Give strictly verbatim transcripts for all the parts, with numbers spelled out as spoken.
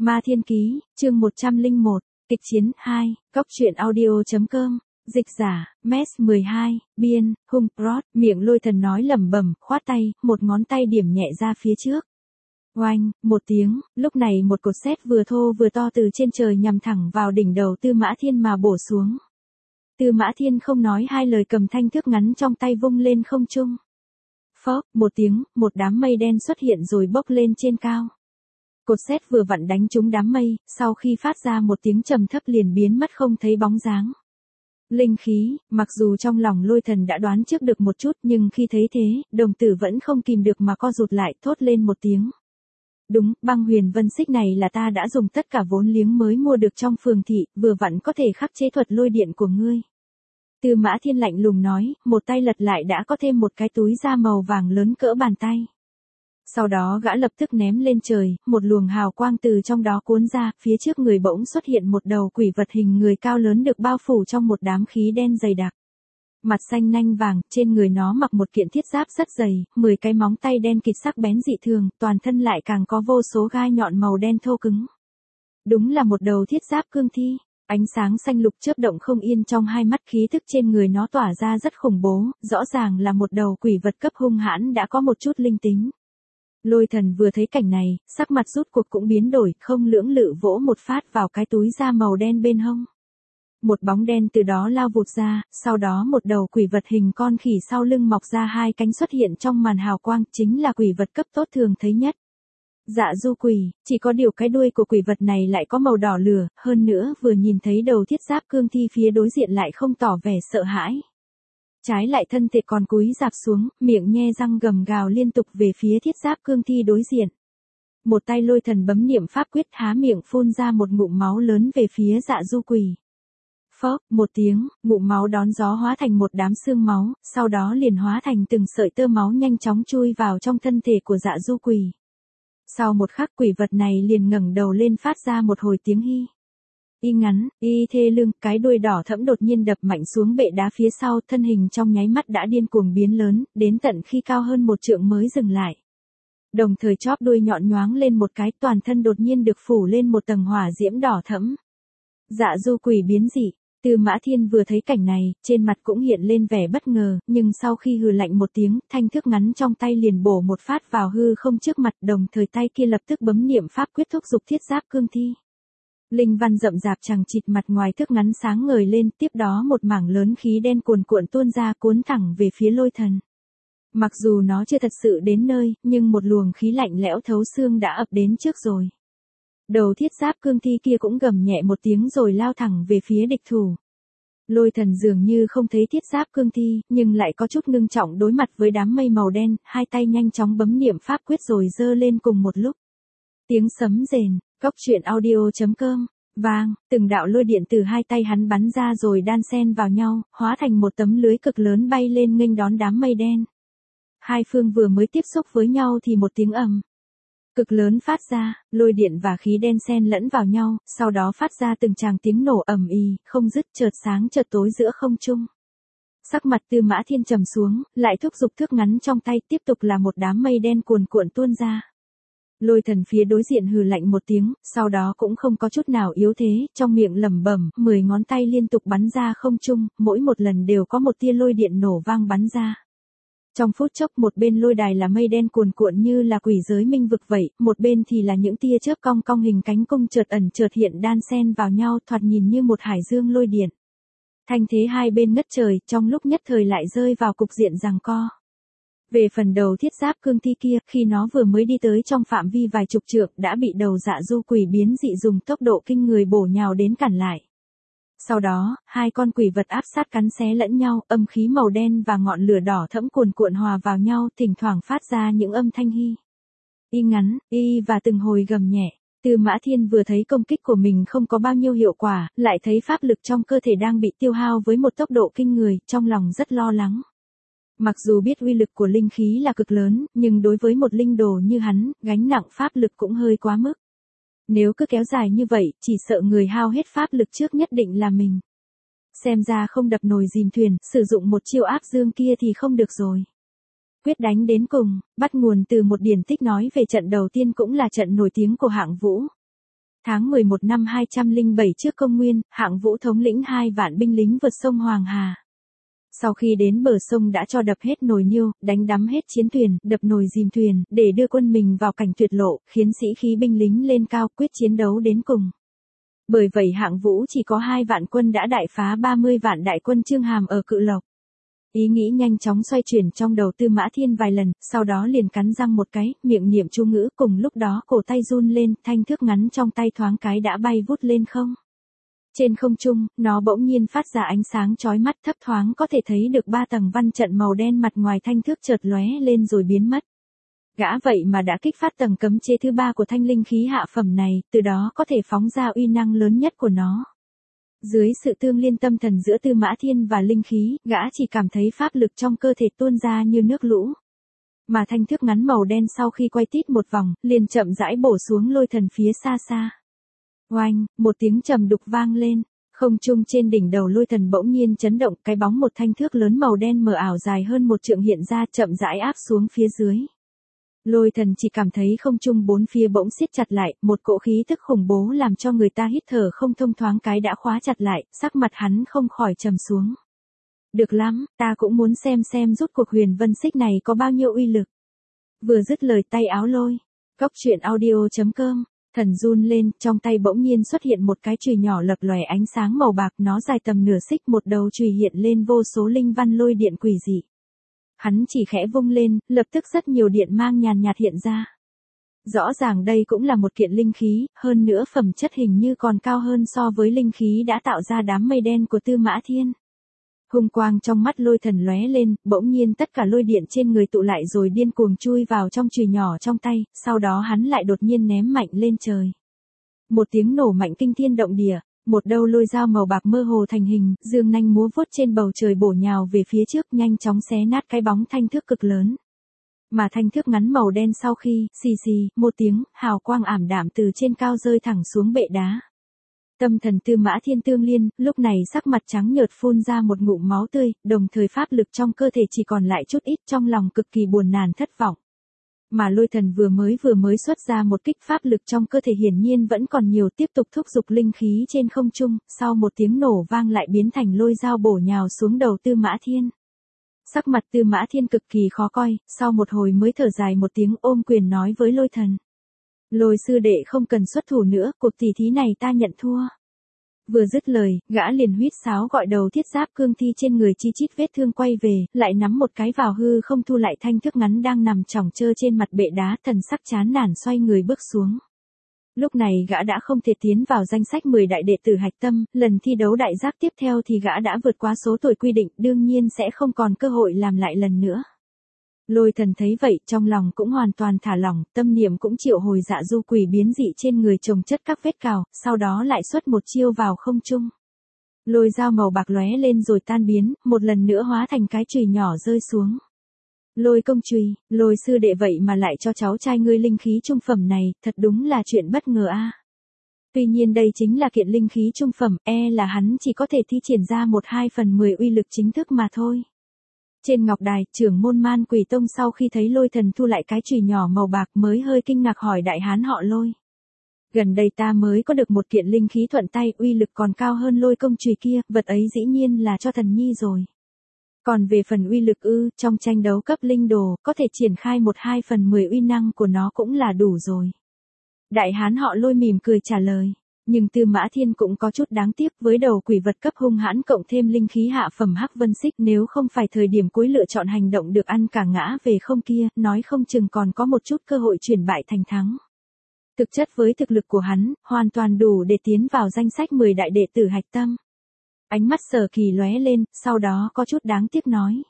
Ma Thiên Ký, chương một trăm lẻ một, kịch chiến hai, góc truyện audio.com, dịch giả, Mes mười hai, biên, Hung Prot, miệng Lôi Thần nói lẩm bẩm, khoát tay, một ngón tay điểm nhẹ ra phía trước. Oanh, một tiếng, lúc này một cột sét vừa thô vừa to từ trên trời nhằm thẳng vào đỉnh đầu Tư Mã Thiên mà bổ xuống. Tư Mã Thiên không nói hai lời cầm thanh thước ngắn trong tay vung lên không trung. Phốc, một tiếng, một đám mây đen xuất hiện rồi bốc lên trên cao. Cột sét vừa vặn đánh trúng đám mây, sau khi phát ra một tiếng trầm thấp liền biến mất không thấy bóng dáng. Linh khí, mặc dù trong lòng Lôi Thần đã đoán trước được một chút nhưng khi thấy thế, đồng tử vẫn không kìm được mà co rụt lại, thốt lên một tiếng. Đúng, băng huyền vân xích này là ta đã dùng tất cả vốn liếng mới mua được trong phường thị, vừa vặn có thể khắc chế thuật lôi điện của ngươi. Tư Mã Thiên lạnh lùng nói, một tay lật lại đã có thêm một cái túi da màu vàng lớn cỡ bàn tay. Sau đó gã lập tức ném lên trời, một luồng hào quang từ trong đó cuốn ra, phía trước người bỗng xuất hiện một đầu quỷ vật hình người cao lớn được bao phủ trong một đám khí đen dày đặc. Mặt xanh nanh vàng, trên người nó mặc một kiện thiết giáp rất dày, mười cái móng tay đen kịt sắc bén dị thường, toàn thân lại càng có vô số gai nhọn màu đen thô cứng. Đúng là một đầu thiết giáp cương thi. Ánh sáng xanh lục chớp động không yên trong hai mắt, khí thức trên người nó tỏa ra rất khủng bố, rõ ràng là một đầu quỷ vật cấp hung hãn đã có một chút linh tính. Lôi Thần vừa thấy cảnh này, sắc mặt rút cuộc cũng biến đổi, không lưỡng lự vỗ một phát vào cái túi da màu đen bên hông. Một bóng đen từ đó lao vụt ra, sau đó một đầu quỷ vật hình con khỉ sau lưng mọc ra hai cánh xuất hiện trong màn hào quang, chính là quỷ vật cấp tốt thường thấy nhất. Dạ du quỷ, chỉ có điều cái đuôi của quỷ vật này lại có màu đỏ lửa, hơn nữa vừa nhìn thấy đầu thiết giáp cương thi phía đối diện lại không tỏ vẻ sợ hãi. Trái lại thân thể còn cúi rạp xuống, miệng nhe răng gầm gào liên tục về phía thiết giáp cương thi đối diện. Một tay Lôi Thần bấm niệm pháp quyết há miệng phun ra một ngụm máu lớn về phía dạ du quỷ. Phốc, một tiếng, ngụm máu đón gió hóa thành một đám xương máu, sau đó liền hóa thành từng sợi tơ máu nhanh chóng chui vào trong thân thể của dạ du quỷ. Sau một khắc quỷ vật này liền ngẩng đầu lên phát ra một hồi tiếng hi. Y ngắn, y thê lương, cái đuôi đỏ thẫm đột nhiên đập mạnh xuống bệ đá phía sau, thân hình trong nháy mắt đã điên cuồng biến lớn, đến tận khi cao hơn một trượng mới dừng lại. Đồng thời chóp đuôi nhọn nhoáng lên một cái, toàn thân đột nhiên được phủ lên một tầng hỏa diễm đỏ thẫm. Dạ du quỷ biến dị. Tư Mã Thiên vừa thấy cảnh này, trên mặt cũng hiện lên vẻ bất ngờ, nhưng sau khi hừ lạnh một tiếng, thanh thước ngắn trong tay liền bổ một phát vào hư không trước mặt, đồng thời tay kia lập tức bấm niệm pháp quyết thúc giục thiết giáp cương thi. Linh văn rậm rạp chằng chịt, mặt ngoài thước ngắn sáng ngời lên, tiếp đó một mảng lớn khí đen cuồn cuộn tuôn ra cuốn thẳng về phía Lôi Thần. Mặc dù nó chưa thật sự đến nơi, nhưng một luồng khí lạnh lẽo thấu xương đã ập đến trước rồi. Đầu thiết giáp cương thi kia cũng gầm nhẹ một tiếng rồi lao thẳng về phía địch thủ. Lôi Thần dường như không thấy thiết giáp cương thi, nhưng lại có chút ngưng trọng đối mặt với đám mây màu đen, hai tay nhanh chóng bấm niệm pháp quyết rồi giơ lên cùng một lúc. Tiếng sấm rền, góc truyện audio.com, vang, từng đạo lôi điện từ hai tay hắn bắn ra rồi đan xen vào nhau, hóa thành một tấm lưới cực lớn bay lên nghênh đón đám mây đen. Hai phương vừa mới tiếp xúc với nhau thì một tiếng ầm cực lớn phát ra, lôi điện và khí đen xen lẫn vào nhau, sau đó phát ra từng tràng tiếng nổ ầm ì, không dứt, chợt sáng chợt tối giữa không trung. Sắc mặt Tư Mã Thiên trầm xuống, lại thúc giục thước ngắn trong tay, tiếp tục là một đám mây đen cuồn cuộn tuôn ra. Lôi Thần phía đối diện hừ lạnh một tiếng, sau đó cũng không có chút nào yếu thế, trong miệng lẩm bẩm, mười ngón tay liên tục bắn ra không trung, mỗi một lần đều có một tia lôi điện nổ vang bắn ra. Trong phút chốc một bên lôi đài là mây đen cuồn cuộn như là quỷ giới minh vực vậy, một bên thì là những tia chớp cong cong hình cánh cung chợt ẩn chợt hiện đan xen vào nhau, thoạt nhìn như một hải dương lôi điện. Thanh thế hai bên ngất trời, trong lúc nhất thời lại rơi vào cục diện giằng co. Về phần đầu thiết giáp cương thi kia, khi nó vừa mới đi tới trong phạm vi vài chục trượng đã bị đầu dạ du quỷ biến dị dùng tốc độ kinh người bổ nhào đến cản lại. Sau đó, hai con quỷ vật áp sát cắn xé lẫn nhau, âm khí màu đen và ngọn lửa đỏ thẫm cuồn cuộn hòa vào nhau, thỉnh thoảng phát ra những âm thanh hi. Y ngắn, y và từng hồi gầm nhẹ. Tư Mã Thiên vừa thấy công kích của mình không có bao nhiêu hiệu quả, lại thấy pháp lực trong cơ thể đang bị tiêu hao với một tốc độ kinh người, trong lòng rất lo lắng. Mặc dù biết uy lực của linh khí là cực lớn, nhưng đối với một linh đồ như hắn, gánh nặng pháp lực cũng hơi quá mức. Nếu cứ kéo dài như vậy, chỉ sợ người hao hết pháp lực trước nhất định là mình. Xem ra không đập nồi dìm thuyền, sử dụng một chiêu áp dương kia thì không được rồi. Quyết đánh đến cùng, bắt nguồn từ một điển tích nói về trận đầu tiên cũng là trận nổi tiếng của Hạng Vũ. Tháng mười một năm hai trăm lẻ bảy trước công nguyên, Hạng Vũ thống lĩnh hai vạn binh lính vượt sông Hoàng Hà. Sau khi đến bờ sông đã cho đập hết nồi niêu, đánh đắm hết chiến thuyền, đập nồi dìm thuyền, để đưa quân mình vào cảnh tuyệt lộ, khiến sĩ khí binh lính lên cao quyết chiến đấu đến cùng. Bởi vậy Hạng Vũ chỉ có hai vạn quân đã đại phá ba mươi vạn đại quân Chương Hàm ở Cự Lộc. Ý nghĩ nhanh chóng xoay chuyển trong đầu Tư Mã Thiên vài lần, sau đó liền cắn răng một cái, miệng niệm chú ngữ, cùng lúc đó cổ tay run lên, thanh thước ngắn trong tay thoáng cái đã bay vút lên không. Trên không trung, nó bỗng nhiên phát ra ánh sáng chói mắt, thấp thoáng có thể thấy được ba tầng văn trận màu đen mặt ngoài thanh thước chợt lóe lên rồi biến mất. Gã vậy mà đã kích phát tầng cấm chế thứ ba của thanh linh khí hạ phẩm này, từ đó có thể phóng ra uy năng lớn nhất của nó. Dưới sự tương liên tâm thần giữa Tư Mã Thiên và linh khí, gã chỉ cảm thấy pháp lực trong cơ thể tuôn ra như nước lũ. Mà thanh thước ngắn màu đen sau khi quay tít một vòng, liền chậm rãi bổ xuống Lôi Thần phía xa xa. Oanh, một tiếng trầm đục vang lên, không trung trên đỉnh đầu Lôi Thần bỗng nhiên chấn động, cái bóng một thanh thước lớn màu đen mờ ảo dài hơn một trượng hiện ra, chậm rãi áp xuống phía dưới. Lôi Thần chỉ cảm thấy không trung bốn phía bỗng siết chặt lại, một cỗ khí tức khủng bố làm cho người ta hít thở không thông, thoáng cái đã khóa chặt lại, sắc mặt hắn không khỏi trầm xuống. Được lắm, ta cũng muốn xem xem rút cuộc Huyền Vân Xích này có bao nhiêu uy lực. Vừa dứt lời tay áo lôi, cốc truyện audio chấm com, thần run lên, trong tay bỗng nhiên xuất hiện một cái chùy nhỏ lập lòe ánh sáng màu bạc, nó dài tầm nửa xích, một đầu chùy hiện lên vô số linh văn lôi điện quỷ dị. Hắn chỉ khẽ vung lên, lập tức rất nhiều điện mang nhàn nhạt hiện ra. Rõ ràng đây cũng là một kiện linh khí, hơn nữa phẩm chất hình như còn cao hơn so với linh khí đã tạo ra đám mây đen của Tư Mã Thiên. Hung quang trong mắt Lôi Thần lóe lên, bỗng nhiên tất cả lôi điện trên người tụ lại rồi điên cuồng chui vào trong chùy nhỏ trong tay, sau đó hắn lại đột nhiên ném mạnh lên trời. Một tiếng nổ mạnh kinh thiên động địa, một đầu lôi dao màu bạc mơ hồ thành hình, dương nanh múa vuốt trên bầu trời bổ nhào về phía trước, nhanh chóng xé nát cái bóng thanh thước cực lớn. Mà thanh thước ngắn màu đen sau khi, xì xì, một tiếng, hào quang ảm đạm từ trên cao rơi thẳng xuống bệ đá. Tâm thần Tư Mã Thiên tương liên, lúc này sắc mặt trắng nhợt phun ra một ngụm máu tươi, đồng thời pháp lực trong cơ thể chỉ còn lại chút ít, trong lòng cực kỳ buồn nản thất vọng. Mà Lôi Thần vừa mới vừa mới xuất ra một kích pháp lực trong cơ thể hiển nhiên vẫn còn nhiều, tiếp tục thúc giục linh khí trên không trung, sau một tiếng nổ vang lại biến thành lôi dao bổ nhào xuống đầu Tư Mã Thiên. Sắc mặt Tư Mã Thiên cực kỳ khó coi, sau một hồi mới thở dài một tiếng, ôm quyền nói với Lôi Thần. Lôi sư đệ không cần xuất thủ nữa, cuộc tỷ thí này ta nhận thua. Vừa dứt lời, gã liền huýt sáo gọi đầu thiết giáp cương thi trên người chi chít vết thương quay về, lại nắm một cái vào hư không thu lại thanh thước ngắn đang nằm chỏng chơ trên mặt bệ đá, thần sắc chán nản xoay người bước xuống. Lúc này gã đã không thể tiến vào danh sách mười đại đệ tử hạch tâm, lần thi đấu đại giáp tiếp theo thì gã đã vượt qua số tuổi quy định, đương nhiên sẽ không còn cơ hội làm lại lần nữa. Lôi Thần thấy vậy, trong lòng cũng hoàn toàn thả lỏng, tâm niệm cũng triệu hồi dạ du quỷ biến dị trên người chồng chất các vết cào, sau đó lại xuất một chiêu vào không trung. Lôi dao màu bạc lóe lên rồi tan biến, một lần nữa hóa thành cái chùy nhỏ rơi xuống. Lôi công chùy, Lôi sư đệ vậy mà lại cho cháu trai ngươi linh khí trung phẩm này, thật đúng là chuyện bất ngờ a. Tuy nhiên đây chính là kiện linh khí trung phẩm, e là hắn chỉ có thể thi triển ra một hai phần mười uy lực chính thức mà thôi. Trên ngọc đài, trưởng môn Man Quỷ Tông sau khi thấy Lôi Thần thu lại cái chùy nhỏ màu bạc mới hơi kinh ngạc hỏi đại hán họ Lôi. Gần đây ta mới có được một kiện linh khí thuận tay, uy lực còn cao hơn Lôi công chùy kia, vật ấy dĩ nhiên là cho thần nhi rồi. Còn về phần uy lực ư, trong tranh đấu cấp linh đồ, có thể triển khai một hai phần mười uy năng của nó cũng là đủ rồi. Đại hán họ Lôi mỉm cười trả lời. Nhưng Tư Mã Thiên cũng có chút đáng tiếc, với đầu quỷ vật cấp hung hãn cộng thêm linh khí hạ phẩm Hắc Vân Xích, nếu không phải thời điểm cuối lựa chọn hành động được ăn cả ngã về không kia, nói không chừng còn có một chút cơ hội chuyển bại thành thắng. Thực chất với thực lực của hắn, hoàn toàn đủ để tiến vào danh sách mười đại đệ tử hạch tâm. Ánh mắt Sở Kỳ lóe lên, sau đó có chút đáng tiếc nói.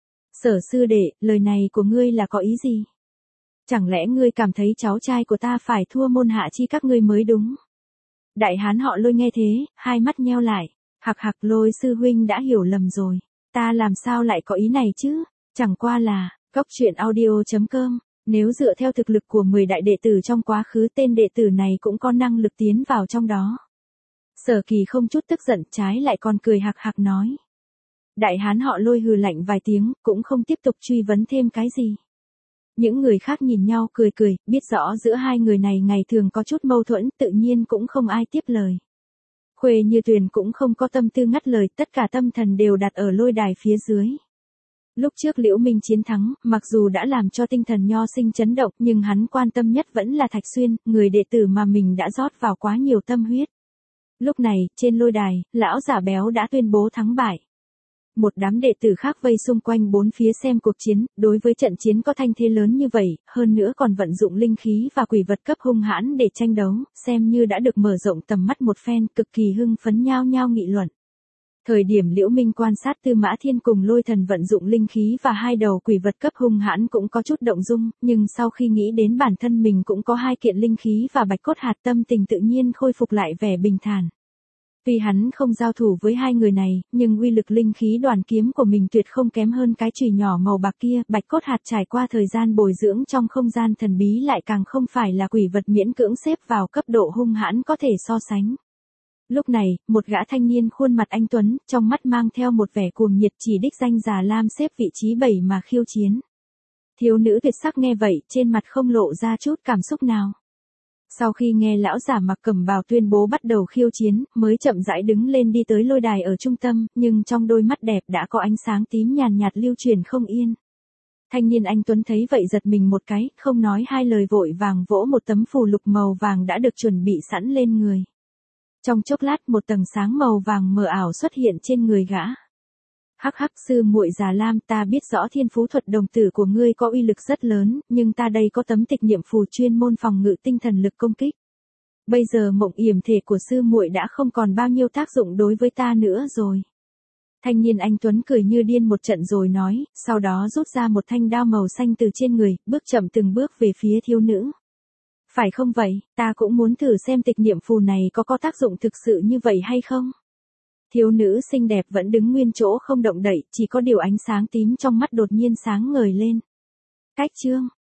Sở sư đệ, lời này của ngươi là có ý gì? Chẳng lẽ ngươi cảm thấy cháu trai của ta phải thua môn hạ chi các ngươi mới đúng? Đại hán họ Lôi nghe thế, hai mắt nheo lại, hạc hạc Lôi sư huynh đã hiểu lầm rồi, ta làm sao lại có ý này chứ, chẳng qua là, cốc truyện audio chấm com, nếu dựa theo thực lực của mười đại đệ tử trong quá khứ tên đệ tử này cũng có năng lực tiến vào trong đó. Sở Kỳ không chút tức giận, trái lại còn cười hạc hạc nói. Đại hán họ Lôi hừ lạnh vài tiếng, cũng không tiếp tục truy vấn thêm cái gì. Những người khác nhìn nhau cười cười, biết rõ giữa hai người này ngày thường có chút mâu thuẫn, tự nhiên cũng không ai tiếp lời. Khuê Như Tuyền cũng không có tâm tư ngắt lời, tất cả tâm thần đều đặt ở lôi đài phía dưới. Lúc trước Liễu Minh chiến thắng, mặc dù đã làm cho tinh thần Nho Sinh chấn động, nhưng hắn quan tâm nhất vẫn là Thạch Xuyên, người đệ tử mà mình đã rót vào quá nhiều tâm huyết. Lúc này, trên lôi đài, lão giả béo đã tuyên bố thắng bại. Một đám đệ tử khác vây xung quanh bốn phía xem cuộc chiến, đối với trận chiến có thanh thế lớn như vậy, hơn nữa còn vận dụng linh khí và quỷ vật cấp hung hãn để tranh đấu, xem như đã được mở rộng tầm mắt một phen, cực kỳ hưng phấn nhao nhao nghị luận. Thời điểm Liễu Minh quan sát Tư Mã Thiên cùng Lôi Thần vận dụng linh khí và hai đầu quỷ vật cấp hung hãn cũng có chút động dung, nhưng sau khi nghĩ đến bản thân mình cũng có hai kiện linh khí và bạch cốt hạt, tâm tình tự nhiên khôi phục lại vẻ bình thản. Tuy hắn không giao thủ với hai người này, nhưng uy lực linh khí đoàn kiếm của mình tuyệt không kém hơn cái chùy nhỏ màu bạc kia, bạch cốt hạt trải qua thời gian bồi dưỡng trong không gian thần bí lại càng không phải là quỷ vật miễn cưỡng xếp vào cấp độ hung hãn có thể so sánh. Lúc này, một gã thanh niên khuôn mặt anh tuấn, trong mắt mang theo một vẻ cuồng nhiệt chỉ đích danh Già Lam xếp vị trí bảy mà khiêu chiến. Thiếu nữ tuyệt sắc nghe vậy, trên mặt không lộ ra chút cảm xúc nào. Sau khi nghe lão giả mặc cẩm bào tuyên bố bắt đầu khiêu chiến, mới chậm rãi đứng lên đi tới lôi đài ở trung tâm, nhưng trong đôi mắt đẹp đã có ánh sáng tím nhàn nhạt lưu truyền không yên. Thanh niên anh tuấn thấy vậy giật mình một cái, không nói hai lời vội vàng vỗ một tấm phù lục màu vàng đã được chuẩn bị sẵn lên người. Trong chốc lát một tầng sáng màu vàng mờ ảo xuất hiện trên người gã. Hắc hắc, sư muội Già Lam, ta biết rõ thiên phú thuật đồng tử của ngươi có uy lực rất lớn, nhưng ta đây có tấm tịch niệm phù chuyên môn phòng ngự tinh thần lực công kích. Bây giờ mộng yểm thể của sư muội đã không còn bao nhiêu tác dụng đối với ta nữa rồi. Thanh niên anh tuấn cười như điên một trận rồi nói, sau đó rút ra một thanh đao màu xanh từ trên người, bước chậm từng bước về phía thiếu nữ. Phải không vậy, ta cũng muốn thử xem tịch niệm phù này có có tác dụng thực sự như vậy hay không? Thiếu nữ xinh đẹp vẫn đứng nguyên chỗ không động đậy, chỉ có điều ánh sáng tím trong mắt đột nhiên sáng ngời lên. Cách chương